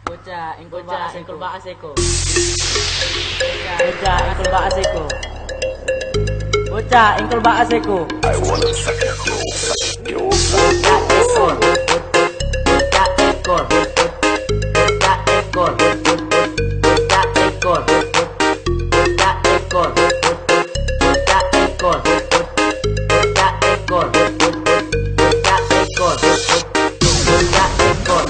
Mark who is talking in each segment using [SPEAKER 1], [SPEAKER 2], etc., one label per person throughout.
[SPEAKER 1] Bocah engkol baas eko. Bocah engkol baas eko. Bocah engkol baas eko.
[SPEAKER 2] I want a second roll.
[SPEAKER 1] Bocah ekor. Bocah ekor. Bocah ekor. Bocah ekor. Bocah ekor. Bocah ekor. Bocah ekor. Bocah ekor. Bocah ekor.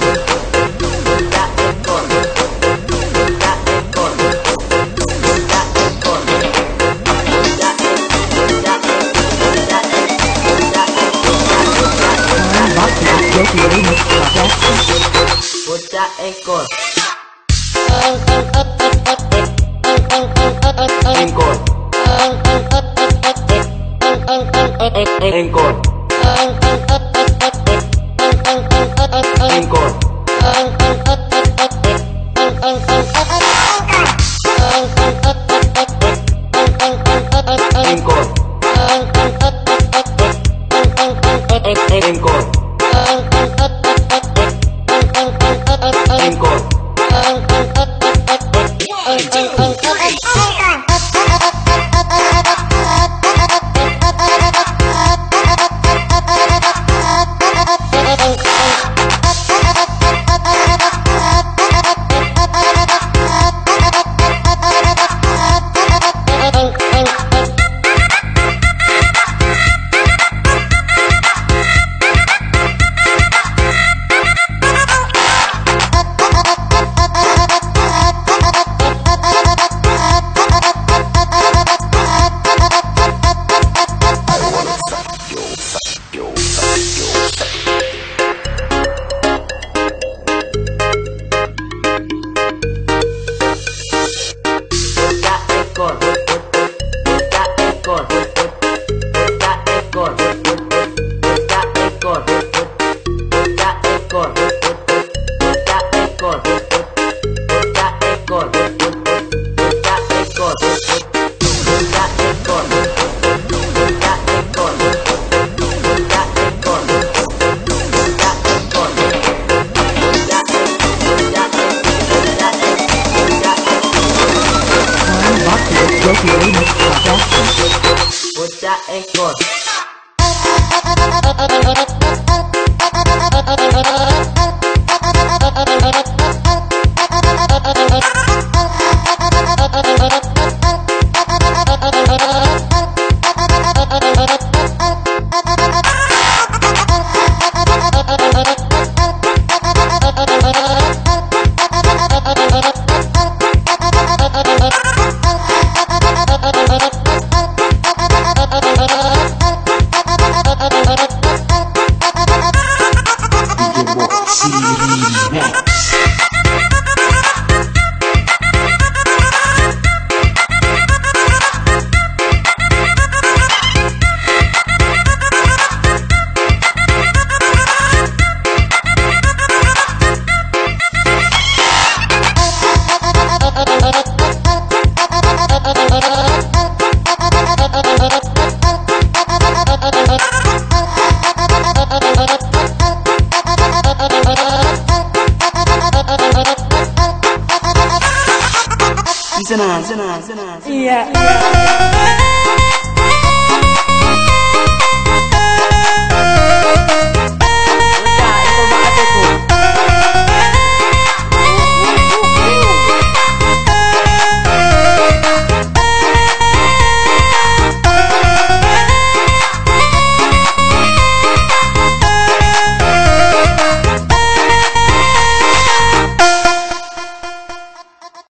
[SPEAKER 1] Bocah ekor. Engkol. Engkol. Engkol. Engkol. Engkol. Engkol. Bocah ekor. Sana. Iya.